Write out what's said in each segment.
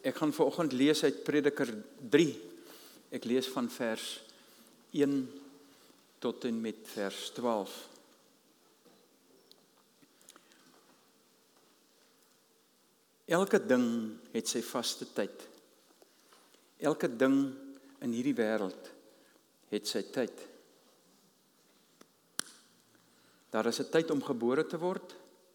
Ek gaan vanoggend lees uit Prediker 3. Ek lees van vers 1 tot en met vers 12. Elke ding het sy vaste tyd. Elke ding in hierdie wêreld het sy tyd. Daar is 'n tyd om gebore te word,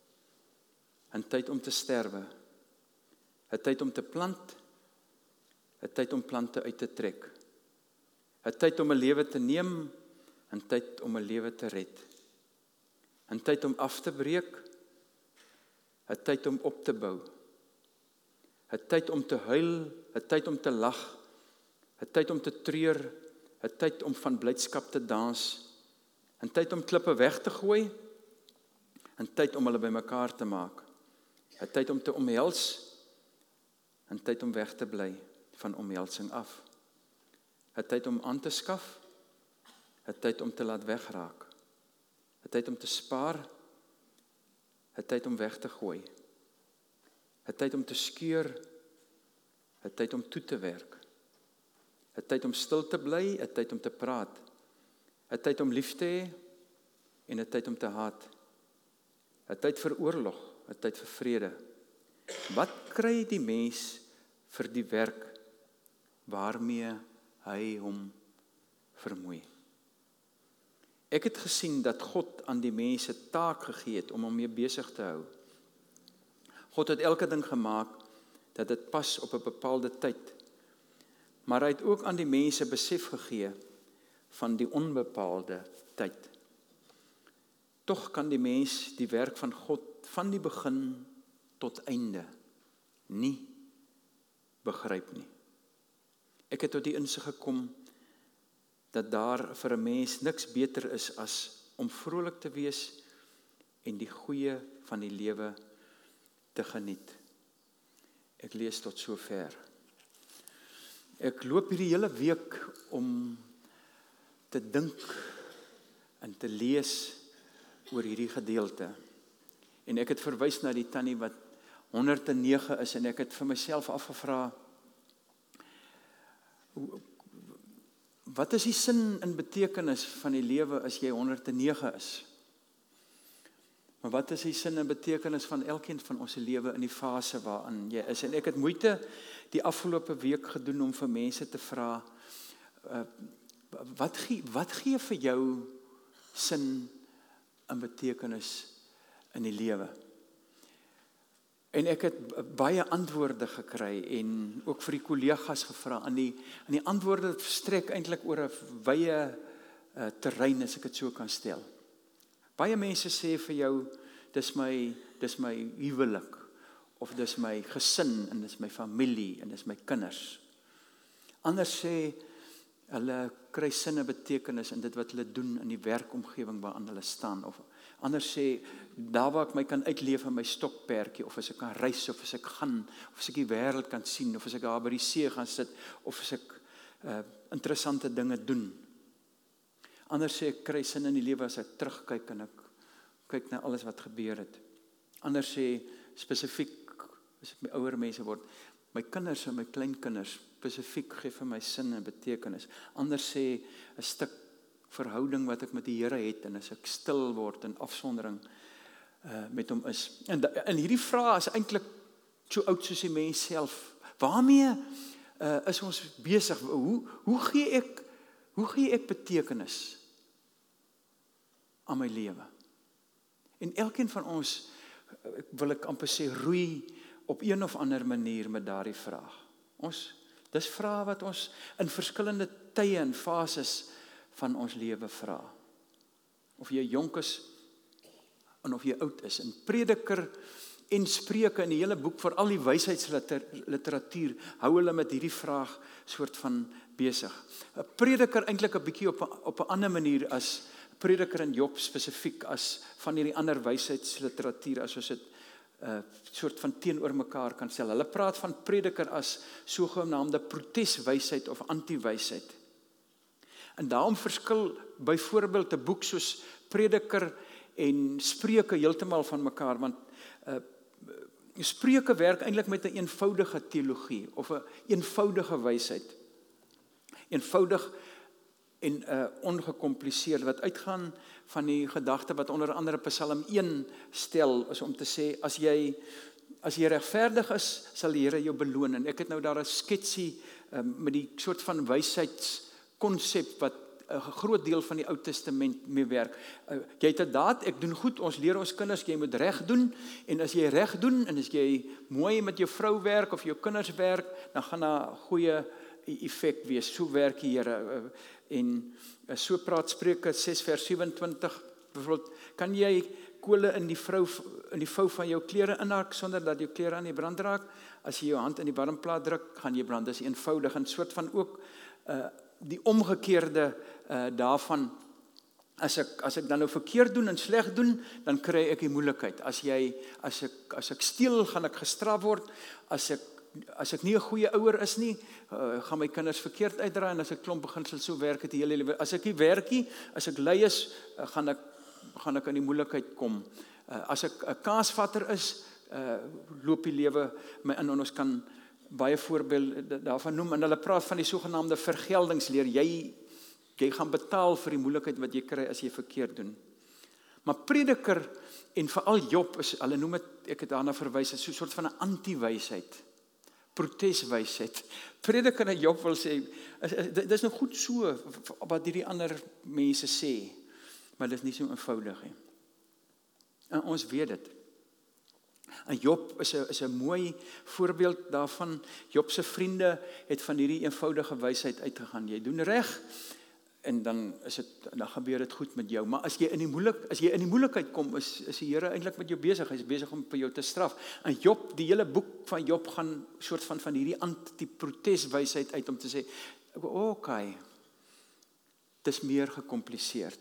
'n tyd om te sterwe, 'n tyd om te plant, 'n tyd om plante uit te trek, 'n tyd om 'n lewe te neem, 'n tyd om 'n lewe te red, 'n tyd om af te breek, 'n tyd om op te bou, 'n tyd om te huil, 'n tyd om te lag, 'n tyd om te treur, 'n tyd om van blydskap te dans, 'n tyd om klippe weg te gooi, 'n tyd om hulle bymekaar te maak, 'n tyd om te omhels, 'n tyd om weg te bly van omhelsing af, 'n tyd om aan te skaf, 'n tyd om te laat wegraak, 'n tyd om te spaar, 'n tyd om weg te gooi, 'n tyd om te skeur, 'n tyd om toe te werk, 'n tyd om stil te bly, 'n tyd om te praat, 'n tyd om lief te hê en 'n tyd om te haat, 'n tyd vir oorlog, 'n tyd vir vrede. Wat kry die mens vir die werk waarmee hy hom vermoei? Ek het gesien dat God aan die mens 'n taak gegee het om hom mee besig te hou. God het elke ding gemaak dat dit pas op 'n bepaalde tyd. Maar hy het ook aan die mense besef gegee van die onbepaalde tyd. Tog kan die mens die werk van God van die begin tot einde nie begryp nie. Ek het tot die insig gekom dat daar vir 'n mens niks beter is as om vrolik te wees en die goeie van die lewe te geniet. Ek lees tot sover. Ek loop hierdie hele week om te dink en te lees oor hierdie gedeelte. En ek het verwys na die tannie wat 109 is en ek het vir myself afgevra, wat is die sin en betekenis van die lewe as jy 109 is? Maar wat is die sin en betekenis van elkeen van ons lewe in die fase waarin jy is? En ek het moeite die afgelope week gedoen om vir mense te vra, wat gee vir jou sin en betekenis in die lewe? En ek het baie antwoorde gekry en ook vir die kollegas gevra. En die antwoorde verstrek eintlik oor 'n wye terrein, as ek dit so kan stel. Baie mense sê vir jou, dis my huwelik, of dis my gesin, en dis my familie, en dis my kinders. Anders sê, hulle kry sin en betekenis in dit wat hulle doen in die werkomgewing waarin hulle staan. Of anders sê, daar waar ek my kan uitleef in my stokperdjie, of as ek kan reis, of as ek gaan, of as ek die wêreld kan sien, of as ek daar by die see gaan sit, of as ek interessante dinge doen. Anders sê, ek kry sin in die lewe as ek terugkyk en ek kyk na alles wat gebeur het. Anders sê, spesifiek, as ek my ouer mense word, my kinders en my kleinkinders, spesifiek gee vir my sin en betekenis. Anders sê, 'n stuk verhouding wat ek met die Here het, en as ek stil word in afsondering met hom is. En hierdie vraag is eintlik so oud soos die mens self. Waarmee is ons besig? Hoe gee ek betekenis aan my lewe? En elkeen van ons, wil ek amper sê, roei op een of ander manier met daardie vraag. Dis vrae wat ons in verskillende tye en fases van ons lewe vra. Of jy jonk is en of jy oud is. In Prediker en Spreuke in die hele boek, vir al die wysheidsliteratuur, hou hulle met hierdie vraag soort van besig. 'n Prediker eintlik 'n bietjie op 'n ander manier as Prediker en Job spesifiek, as van hierdie ander wysheidsliteratuur, as ons dit soort van teenoor mekaar kan stel. Hulle praat van Prediker as sogenaamde proteswysheid of anti-wysheid. En daarom verskil byvoorbeeld 'n boek soos Prediker en Spreuke heeltemal van mekaar, want Spreuke werk eintlik met 'n eenvoudige teologie of 'n eenvoudige wysheid. Eenvoudig en ongekompliseerd, wat uitgaan van die gedagte wat onder andere Psalm 1 stel, is om te sê, as jy regverdig is, sal die Here jou beloon. En ek het nou daar 'n sketsie met die soort van wysheidskonsep wat 'n groot deel van die Ou Testament mee werk. Jy het 'n daad, ek doen goed, ons leer ons kinders, jy moet reg doen, en as jy reg doen, en as jy mooi met jou vrou werk, of jou kinders werk, dan gaan daar goeie effek wees. So werk die Here. En so praat Spreuke 6 vers 27, bijvoorbeeld, kan jy kole in die vou van jou klere inhak, sonder dat jou klere aan die brand raak? As jy jou hand in die warmplaat druk, gaan jy brand. Dis eenvoudig, en soort van ook die omgekeerde daarvan, as ek dan nou verkeerd doen en sleg doen, dan kry ek die moeilikheid. As ek steel, gaan ek gestraf word. As ek nie 'n goeie ouer is nie, gaan my kinders verkeerd uitdraai, en as ek klomp beginsel, so werk dit die hele lewe. As ek nie werk nie, as ek lui is, gaan ek in die moeilikheid kom. As ek 'n kaasvatter is, loop die lewe my in, en ons kan baie voorbeelde daarvan noem, en hulle praat van die sogenaamde vergeldingsleer. Jy gaan betaal vir die moeilikheid wat jy kry as jy verkeerd doen. Maar Prediker, en veral Job, hulle noem dit, ek het daarna verwys, is so 'n soort van 'n anti-wysheid, proteswysheid. Prediker en Job wil sê, dit is nou goed so, wat hierdie ander mense sê, maar dit is nie so eenvoudig nie. En ons weet dit. En Job is 'n mooi voorbeeld daarvan. Job se vriende het van hierdie eenvoudige wysheid uitgegaan. Jy doen reg, en dan gebeur dit goed met jou. Maar as jy in die moeilikheid kom, is die Here eintlik met jou besig. Hy is besig om vir jou te straf. En Job, die hele boek van Job gaan soort van hierdie anti-proteswysheid uit, om te sê, okay, dit is meer gekompliseerd.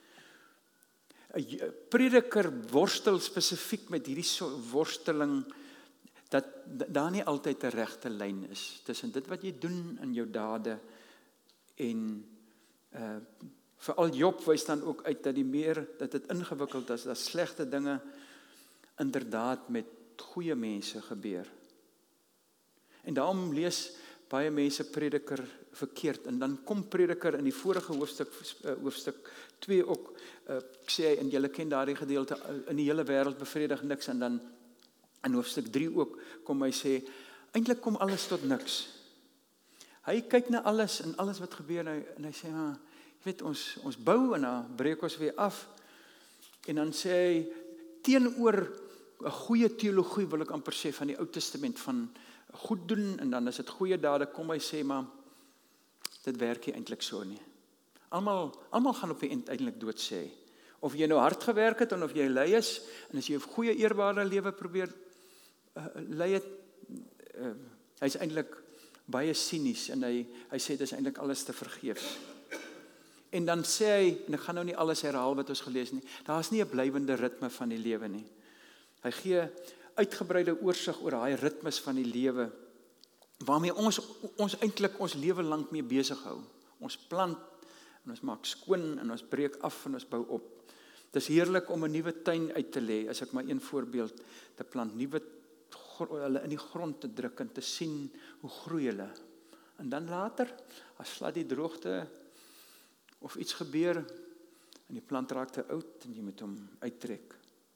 'n Prediker worstel spesifiek met hierdie worsteling, dat daar nie altyd 'n regte lyn is tussen dit wat jy doen in jou dade, en veral Job wys dan ook uit dat dit ingewikkeld is, dat slegte dinge inderdaad met goeie mense gebeur. En daarom lees baie mense Prediker verkeerd, en dan kom Prediker in die vorige hoofstuk 2 ook, sê hy, en julle ken daardie gedeelte, in die hele wêreld bevredig niks, en dan in hoofstuk 3 ook kom hy sê, eintlik kom alles tot niks. Hy kyk na alles en alles wat gebeur, en hy sê, jy weet, ons bou, en dan breek ons weer af, en dan sê hy, teenoor 'n goeie teologie, wil ek amper sê, van die Ou Testament, van goed doen, en dan is dit goeie dade, kom hy sê, maar dit werk nie eintlik so nie. Almal gaan op die eind eintlik dood sê. Of jy nou hard gewerk het, en of jy lui is, en as jy 'n goeie eerbare lewe probeer lei het, hy is eintlik baie sinies, en hy sê, dit is eintlik alles te vergeefs. En dan sê hy, en ek gaan nou nie alles herhaal wat ons gelees nie, daar is nie 'n blywende ritme van die lewe nie. Hy gee uitgebreide oorsig oor daai ritmes van die lewe, waarmee ons eintlik ons lewe lank mee besig hou. Ons plant, en ons maak skoon, en ons breek af, en ons bou op. Dit is heerlik om 'n nuwe tuin uit te lê, as ek maar een voorbeeld te plant, hulle in die grond te druk, en te sien hoe groei hulle. En dan later, as slaat die droogte, of iets gebeur, en die plant raak te oud, en jy moet hom uittrek.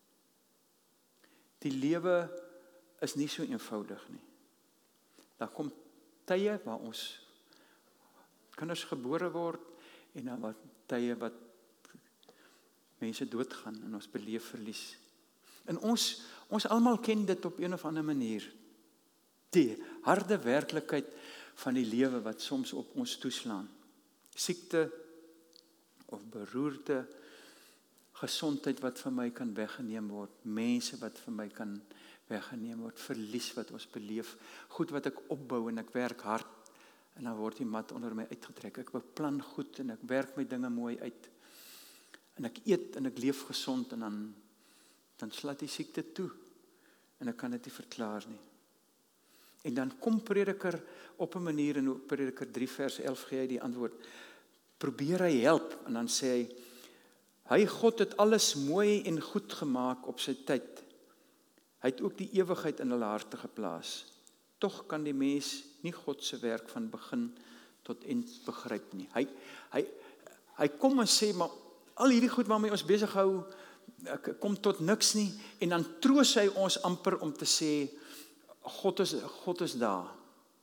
Die lewe is nie so eenvoudig nie. Daar kom tye waar ons kinders gebore word, en dan wat tye wat mense doodgaan, en ons beleef verlies. En ons almal ken dit op een of ander manier. Die harde werklikheid van die lewe wat soms op ons toeslaan. Siekte, of beroerte, gesondheid wat vir my kan weggeneem word, mense wat vir my kan weggeneem word, verlies wat ons beleef, goed wat ek opbou, en ek werk hard, en dan word die mat onder my uitgetrek. Ek beplan goed, en ek werk my dinge mooi uit, en ek eet, en ek leef gesond, en dan slaat die siekte toe, en ek kan dit nie verklaar nie. En dan kom Prediker op 'n manier, in Prediker 3 vers 11 gee hy die antwoord, probeer hy help, en dan sê hy, God het alles mooi en goed gemaak op sy tyd. Hy het ook die ewigheid in hulle harte geplaas. Tog kan die mens nie God se werk van begin tot eind begryp nie. Hy kom en sê, maar al hierdie goed waarmee ons besig hou, kom tot niks nie, en dan troos hy ons amper om te sê, God is daar.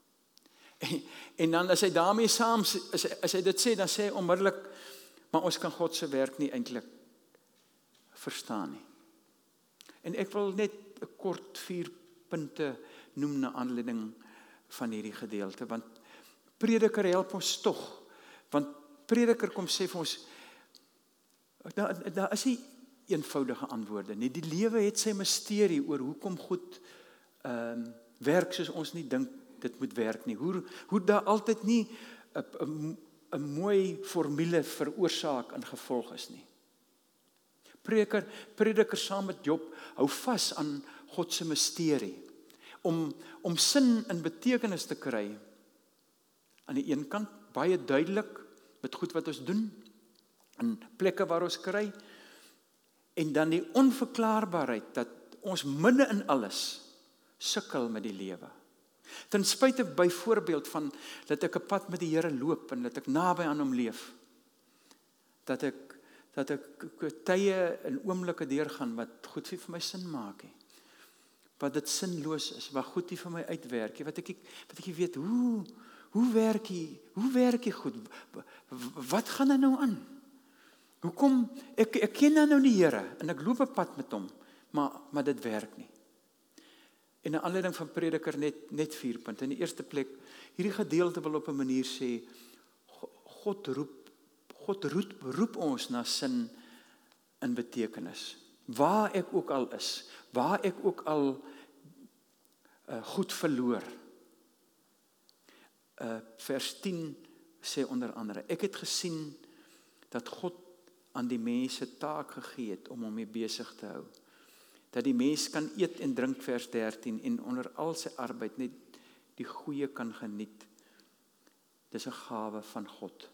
En dan as hy daarmee saam, as hy dit sê, dan sê hy onmiddellik, maar ons kan God se werk nie eintlik verstaan nie. En ek wil net 'n kort 4 punte noem na aanleiding van hierdie gedeelte, want Prediker help ons tog, want Prediker kom sê vir ons, daar is nie eenvoudige antwoorde nie. Die lewe het sy misterie oor hoekom goed werk soos ons nie dink dit moet werk nie. Hoe daar altyd nie 'n mooi formule vir oorsaak en gevolg is nie. Prediker saam met Job hou vas aan God se misterie om sin en betekenis te kry. Aan die een kant baie duidelik met goed wat ons doen, in plekke waar ons kry, en dan die onverklaarbaarheid dat ons midde in alles sukkel met die lewe. Ten spyte byvoorbeeld van dat ek 'n pad met die Here loop en dat ek naby aan hom leef, dat ek tye en oomblikke deurgaan wat goed nie vir my sin maak nie, wat dit sinloos is, wat goed nie vir my uitwerk nie, wat ek weet, hoe werk jy goed, wat gaan er nou aan? Hoekom, ek ken nou die Here, en ek loop 'n pad met hom, maar dit werk nie. En 'n aanleiding van Prediker net 4 punte. In die eerste plek, hierdie gedeelte wil op 'n manier sê, God roep ons na sin en betekenis. Waar ek ook al is, waar ek ook al goed verloor. Vers 10 sê onder andere, ek het gesien dat God aan die mens 'n taak gegee het om hom mee besig te hou. Dat die mens kan eet en drink, vers 13, en onder al sy arbeid net die goeie kan geniet. Dis 'n gawe van God.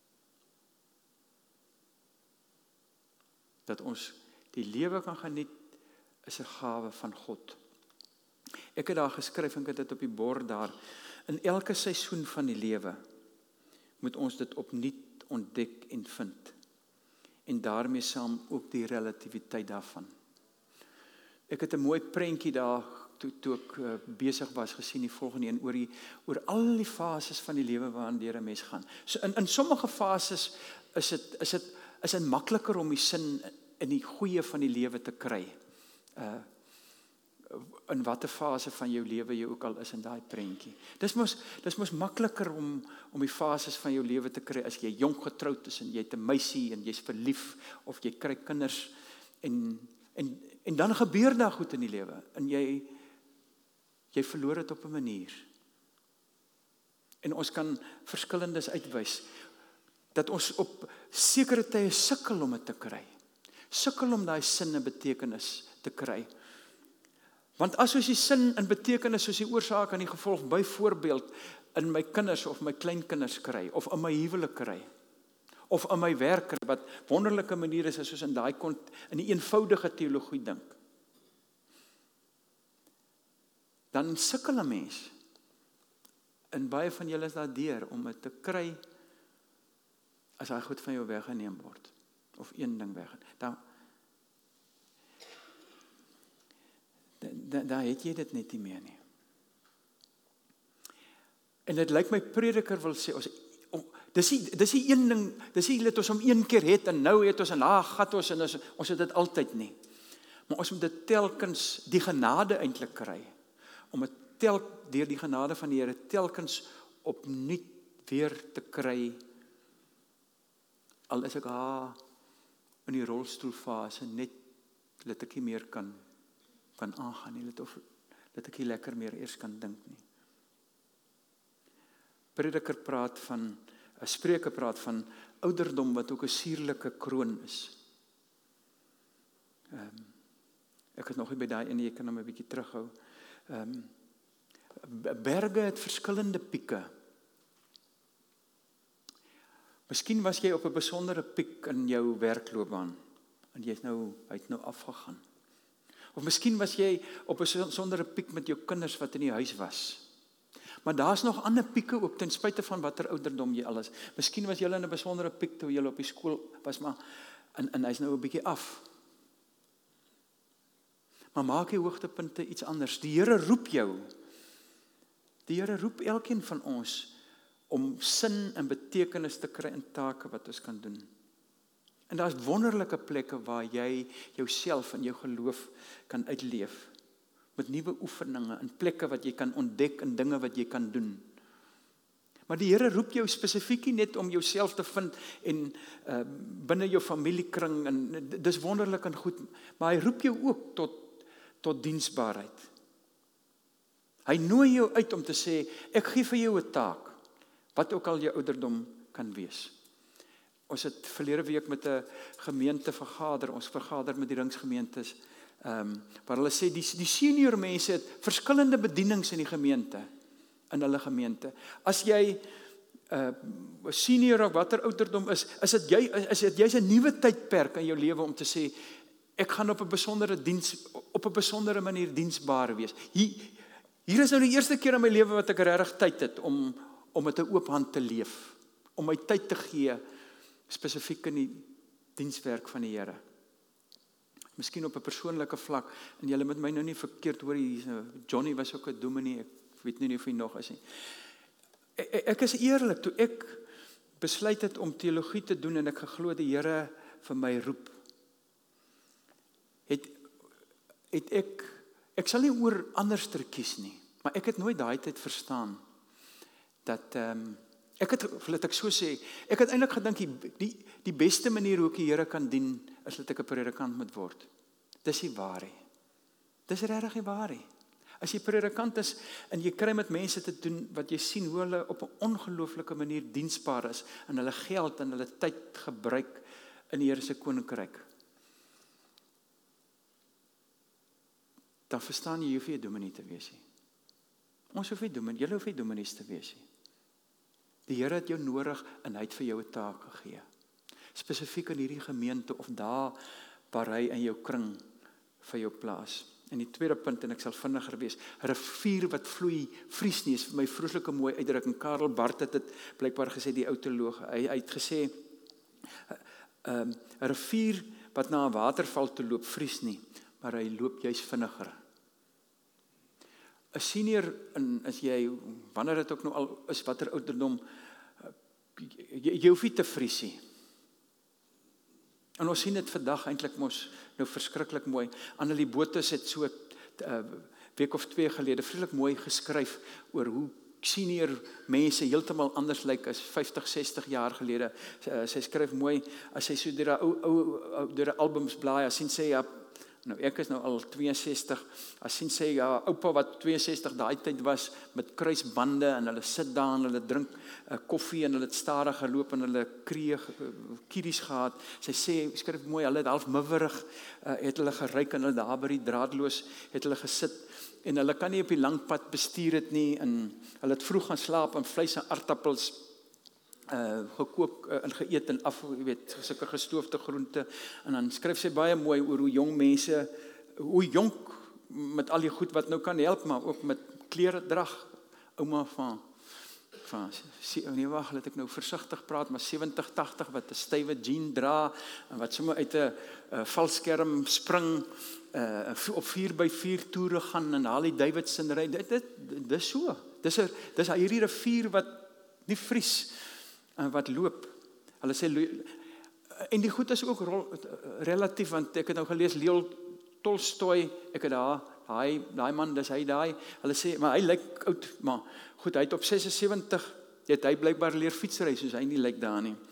Dat ons die lewe kan geniet, is 'n gawe van God. Ek het daar geskryf, en ek het dit op die bord daar, in elke seisoen van die lewe moet ons dit opnuut ontdek en vind. En daarmee saam ook die relativiteit daarvan. Ek het 'n mooi prentjie daar, toe ek besig was, gesien, die volgende een, oor al die fases van die lewe waarin deur 'n mens gaan. So in sommige fases is dit makliker om die sin in die goeie van die lewe te kry. In watter fase van jou lewe jy ook al is in daai prentjie. Dis mos makliker om die fases van jou lewe te kry as jy jonk getroud is en jy het 'n meisie en jy's verlief of jy kry kinders en dan gebeur daar goed in die lewe en jy verloor dit op 'n manier. En ons kan verskillendes uitwys dat ons op sekere tye sukkel om dit te kry. Sukkel om daai sin en betekenis te kry. Want as ons die sin en betekenis soos die oorsaak en die gevolg byvoorbeeld in my kinders of my kleinkinders kry, of in my huwelik kry, of in my werk, wat wonderlike manier is as ons in die eenvoudige teologie dink, dan sukkel 'n mens, en baie van julle is daar deur, om dit te kry, as hy goed van jou weggeneem word, of een ding weggeneem, dan het jy dit net nie meer nie. En dit lyk my Prediker wil sê, dis die een ding, dis nie dat ons hom een keer het, en nou het ons, en gat ons, en ons het dit altyd nie. Maar ons moet dit telkens, die genade eintlik kry, om dit deur die genade van die Here telkens opnuut weer te kry, al is ek in die rolstoelfase, net dat ek nie meer kan aangaan nie, dat ek nie lekker meer eers kan dink nie. Prediker Spreuke praat van ouderdom wat ook 'n suurlike kroon is. Ek het nog nie by daai ene, jy kan hom 'n bietjie terughou. Berge het verskillende pieke. Miskien was jy op 'n besondere piek in jou werkloopbaan, en hy het nou afgegaan. Of miskien was jy op 'n besondere piek met jou kinders wat in die huis was. Maar daar's nog ander pieke ook, ten spyte van watter ouderdom jy al is. Miskien was jy in 'n besondere piek toe jy op die skool was, maar en hy's nou 'n bietjie af. Maar maak die hoogtepunte iets anders. Die Here roep jou. Die Here roep elkeen van ons om sin en betekenis te kry in take wat ons kan doen. En daar's wonderlike plekke waar jy jouself en jou geloof kan uitleef. Met nuwe oefeninge en plekke wat jy kan ontdek en dinge wat jy kan doen. Maar die Here roep jou spesifiek nie net om jouself te vind en binne jou familiekring en dis wonderlik en goed, maar hy roep jou ook tot diensbaarheid. Hy nooi jou uit om te sê, ek gee vir jou 'n taak, wat ook al jou ouderdom kan wees. Ons het verlede week met 'n gemeente vergader, ons vergader met die ringsgemeentes, waar hulle sê, die senior mense het verskillende bedienings in die gemeente, in hulle gemeente. As jy senior of watter ouderdom is dit jy's 'n nuwe tydperk in jou lewe om te sê, ek gaan op 'n besondere manier diensbaar wees. Hier is nou die eerste keer in my lewe wat ek regtig tyd het om met 'n oop hand te leef, om my tyd te gee, spesifiek in die dienswerk van die Here. Miskien op 'n persoonlike vlak, en julle moet my nou nie verkeerd hoor, Johnny was ook 'n dominee, ek weet nie of hy nog is nie. Ek is eerlik, toe ek besluit het om teologie te doen en ek geglo die Here vir my roep, het ek sal nie oor anderster kies nie, maar ek het nooit daai tyd verstaan, dat laat ek so sê, ek het eintlik gedink, die beste manier hoe ek die Here kan dien, is dat ek 'n predikant moet word. Dis nie waar nie. Dis regtig nie waar nie. As jy predikant is, en jy kry met mense te doen, wat jy sien hoe hulle op 'n ongelooflike manier diensbaar is, en hulle geld en hulle tyd gebruik in die Here se koninkryk, dan verstaan jy hoef nie 'n dominee te wees nie. Ons hoef nie dominee, julle hoef nie dominees te wees nie. Die Here het jou nodig en hy het vir jou 'n taak gegee. Spesifiek in hierdie gemeente of daar waar hy in jou kring vir jou plaas. En die tweede punt, en ek sal vinniger wees, 'n rivier wat vloei vries nie, is vir my vreeslike mooi uitdrukking. Karl Barth het dit blykbaar gesê, die ou teoloog. Hy het gesê, 'n rivier wat na 'n waterval toe loop, vries nie, maar hy loop juis vinniger. 'n senior, en as jy, wanneer dit ook nou al is, watter ouderdom, jy hoef nie te vries nie. En ons sien dit vandag eintlik mos nou verskriklik mooi. Annelie Botes het so 'n week of 2 gelede vreeslik mooi geskryf oor hoe senior mense heeltemal anders lyk as 50, 60 jaar gelede. Sy skryf mooi, as sy so deur die albums blaai, as sien sy, ja, nou ek is nou al 62, as sien sy, ja, oupa wat 62 daai tyd was, met kruisbande, en hulle sit daar en hulle drink koffie, en hulle het stadig geloop, en hulle kieries gehad. Sy sê, skryf mooi, hulle het half miwerig, het hulle geryk, en hulle daar by die draadloos, het hulle gesit, en hulle kan nie op die lang pad bestuur het nie, en hulle het vroeg gaan slaap, en vleis en aardappels gekook en geëet, en jy weet, sulke gestoofde groente, en dan skryf sy baie mooi oor hoe jong mense, hoe jonk, met al die goed wat nou kan help, maar ook met klere drag, ouma van nee wag, laat ek nou versigtig praat, maar 70, 80, wat 'n stywe jean dra, en wat sommer uit 'n valskerm spring, op 4x4 toere gaan, en Harley Davidson ry, dis so, dis hierdie rivier wat nie vries, wat loop. Hulle sê, en die goed is ook relatief, want ek het nou gelees, Leo Tolstoy, ek het daai man, dis hy daai, hulle sê, maar hy lyk oud, maar goed, hy het op 76, het hy blykbaar leer fietsry, soos hy nie lyk daar nie.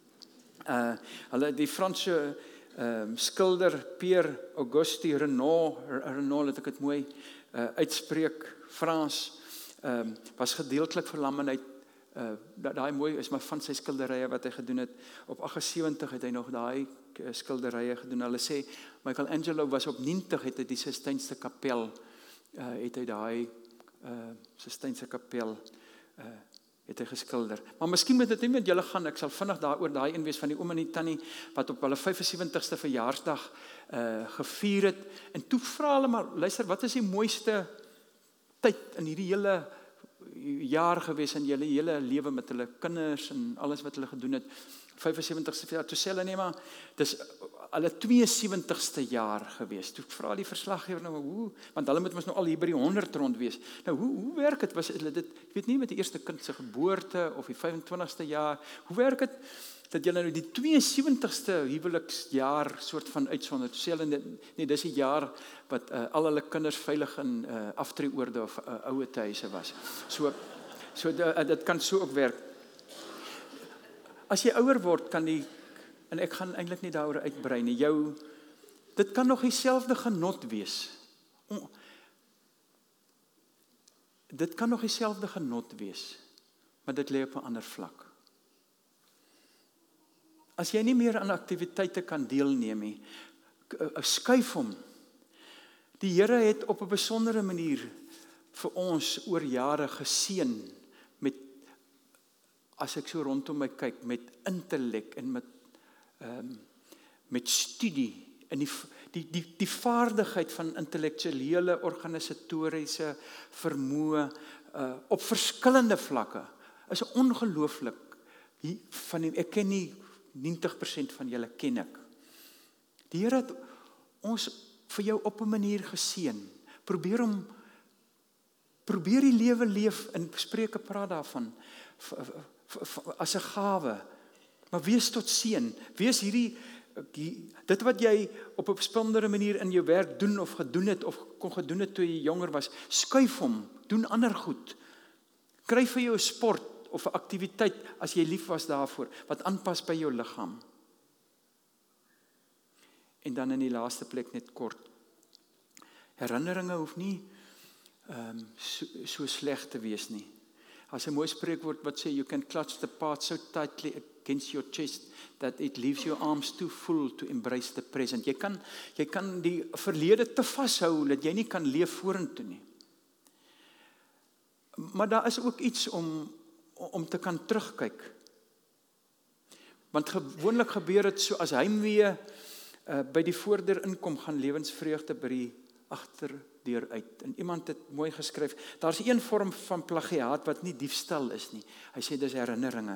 Die Franse skilder, Pierre Auguste Renoir, laat ek het mooi uitspreek, Frans, was gedeeltelik verlam, en hy daai mooi is maar van sy skilderye wat hy gedoen het. Op 78 het hy nog daai skilderye gedoen. Hulle sê, Michelangelo was op 90, het hy die Sistynse kapel, het hy daai Sistynse kapel, het hy geskilder. Maar miskien moet dit nie met julle gaan, ek sal vinnig daaroor daai een wees van die oom en die tannie, wat op hulle 75ste verjaarsdag gevier het, en toe vra hulle maar, luister, wat is die mooiste tyd in hierdie hele jaar gewees, in julle hele lewe met hulle kinders, en alles wat hulle gedoen het, 75ste verjaar, toe sê hulle, nee maar, dis hulle 72ste jaar gewees, toe vra die verslaggewer nou, hoe, want hulle moet mos nou al hier by die 100 rond wees, nou hoe werk het, was dit, ek weet nie met die eerste kind se geboorte, of die 25ste jaar, hoe werk het, dat julle nou die 72ste huweliksjaar soort van uitsonder, toe sê hulle, nee, dis die jaar wat al hulle kinders veilig in aftreeoorde of oude huise was, so dit kan so ook werk. As jy ouer word, kan die, en ek gaan eintlik nie daaroor uitbrei nie, dit kan nog dieselfde genot wees. Dit kan nog dieselfde genot wees, maar dit lê op 'n ander vlak. As jy nie meer aan aktiwiteite kan deelneem nie, skuif hom. Die Here het op 'n besondere manier vir ons oor jare geseën met, as ek so rondom my kyk, met intellek en met studie en die vaardigheid van intellektuele, organisatoriese vermoë op verskillende vlakke is ongelooflik. Ek ken nie 90% van julle ken ek. Die Here het ons vir jou op 'n manier geseën. Probeer die lewe leef, en Spreuke praat daarvan, as 'n gawe, maar wees tot seën, wees dit wat jy op 'n besondere manier in jou werk doen of gedoen het, of kon gedoen het toe jy jonger was, skuif hom, doen ander goed, kry vir jou 'n sport, of 'n aktiwiteit, as jy lief was daarvoor, wat aanpas by jou liggaam. En dan in die laaste plek net kort, herinneringe hoef nie so sleg te wees nie. As 'n mooi spreekwoord wat sê, you can clutch the past so tightly against your chest, that it leaves your arms too full to embrace the present. Jy kan die verlede te vashou, dat jy nie kan leef vorentoe nie. Maar daar is ook iets om te kan terugkyk. Want gewoonlik gebeur dit so, as heimwee by die voordeur inkom, gaan lewensvreugde by die agterdeur uit. En iemand het mooi geskryf, daar's een vorm van plagiaat wat nie diefstal is nie. Hy sê dis herinneringe.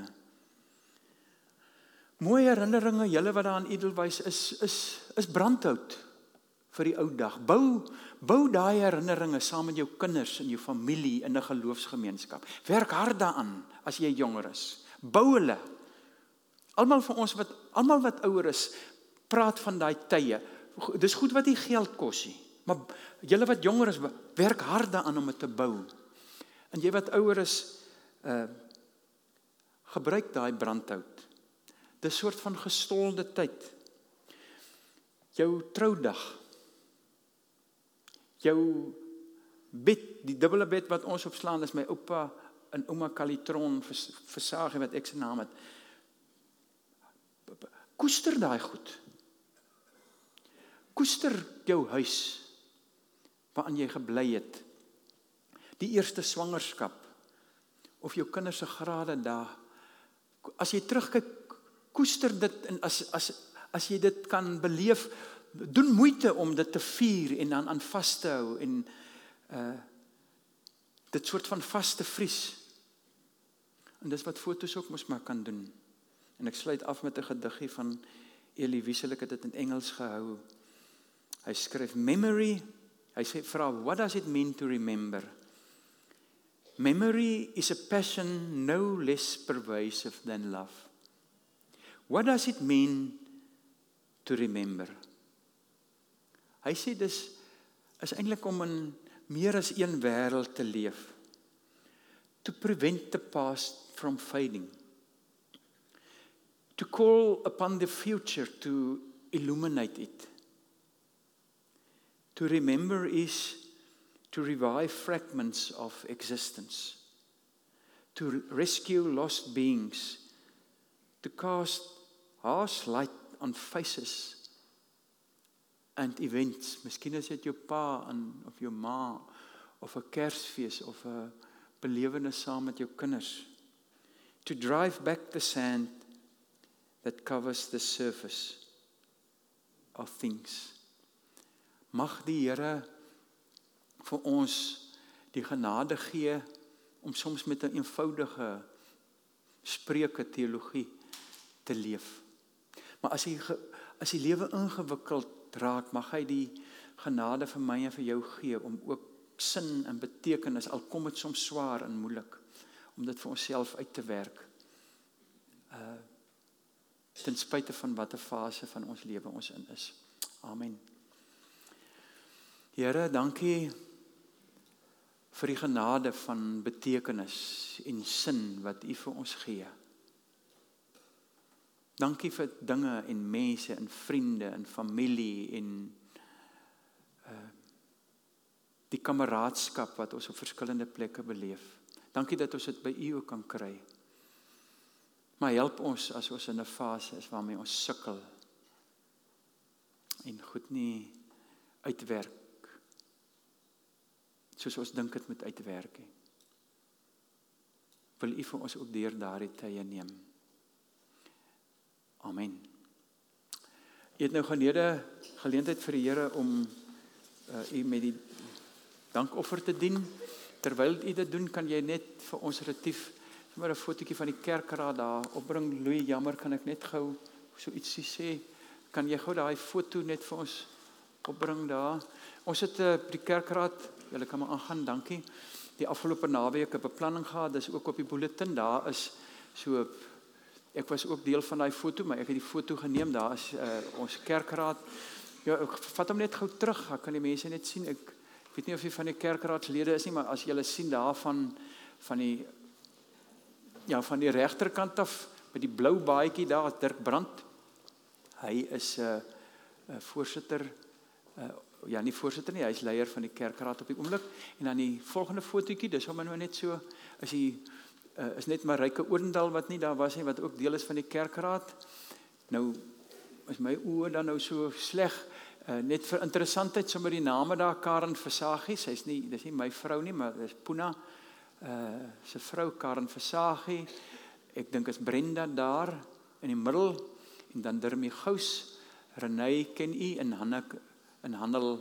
Mooi herinneringe, julle wat daaraan edelwys is brandhout vir die ou dag. Bou daai herinneringe saam met jou kinders en jou familie in 'n geloofsgemeenskap. Werk hard daaraan as jy jonger is. Bou hulle. Almal wat ouer is, praat van daai tye. Dis goed wat nie geld kos nie. Maar julle wat jonger is, werk hard daaraan om dit te bou. En jy wat ouer is, gebruik daai brandhout. Dis 'n soort van gestolde tyd. Jou troudag. Jou bed, die dubbele bed wat ons opslaan, is my oupa en ouma Kalitron Versagie, wat ek se naam het. Koester daai goed. Koester jou huis waarin jy gebly het. Die eerste swangerskap of jou kinders se grade daar. As jy terugkyk, koester dit, en as jy dit kan beleef, doen moeite om dit te vier en dan aan vas te hou en dit soort van vas te vries. En dis wat foto's ook mos maar kan doen. En ek sluit af met 'n gediggie van Elie Wiesel, ek het dit in Engels gehou. Hy skryf memory, hy sê vra, what does it mean to remember? Memory is a passion no less pervasive than love. What does it mean to remember? Hy sê dis is eintlik om in meer as een wêreld te leef. To prevent the past from fading. To call upon the future to illuminate it. To remember is to revive fragments of existence. To rescue lost beings. To cast harsh light on faces and events. Miskien is dit jou pa of jou ma, of 'n Kersfees, of 'n belewenis saam met jou kinders. to drive back the sand that covers the surface of things. Mag die Here vir ons die genade gee om soms met 'n eenvoudige spreuke teologie te leef. Maar as die lewe ingewikkeld raak, mag hy die genade vir my en vir jou gee om ook sin en betekenis, al kom dit soms swaar en moeilik, om dit vir onsself uit te werk. Ten spyte van watter fase van ons lewe ons in is. Amen. Here, dankie vir die genade van betekenis en sin wat U vir ons gee. Dankie vir dinge en mense en vriende en familie en die kameraadskap wat ons op verskillende plekke beleef. Dankie dat ons dit by U ook kan kry. Maar help ons as ons in 'n fase is waarmee ons sukkel en goed nie uitwerk soos ons dink dit moet uitwerk. Wil U vir ons ook deur daardie tye neem. Amen. U het nou geleentheid vir die Here om U met die dankoffer te dien. Terwyl U dit doen, kan jy net vir ons retief maar 'n fotootjie van die kerkraad daar opbring. Louis, jammer, kan ek net gou so ietsie sê? Kan jy gou daai foto net vir ons opbring daar? Ons het die kerkraad, julle kan maar aangaan, dankie. Die afgelope naweek 'n beplanning gehad, dis ook op die bulletin, daar is so, ek was ook deel van daai foto, maar ek het die foto geneem, daar is ons kerkraad. Ja, ek vat hom net gou terug, ek kan die mense net sien, ek weet nie of jy van die kerkraadslede is nie, maar as julle sien daar van die regterkant af, by die blou baadjie daar, Dirk Brandt, hy is voorsitter, nie voorsitter nie, hy is leier van die kerkraad op die oomblik, en dan die volgende fotootjie, dis hom nou net so, is net Marijke Oudendal wat nie daar was nie, wat ook deel is van die kerkraad. Nou, is my oë dan nou so sleg, net vir interessantheid, sommer die name daar, Karen Versaghi, dis nie my vrou nie, maar dis Puna, sy vrou Karen Versaghi, ek dink is Brenda daar, in die middel, en dan Dirmie Gous, Renay ken u, en Handel,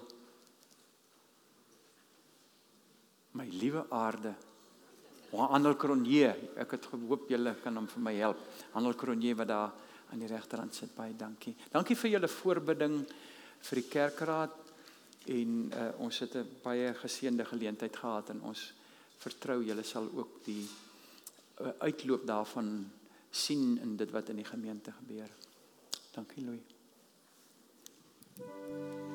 my liewe aarde, Handel Cronje, ek het gehoop julle kan hom vir my help, Handel Cronje wat daar aan die regterhand sit, baie dankie. Dankie vir julle voorbidding vir die kerkraad, en ons het 'n baie geseënde geleentheid gehad, en ons vertrou julle sal ook die uitloop daarvan sien in dit wat in die gemeente gebeur. Dankie, Louis.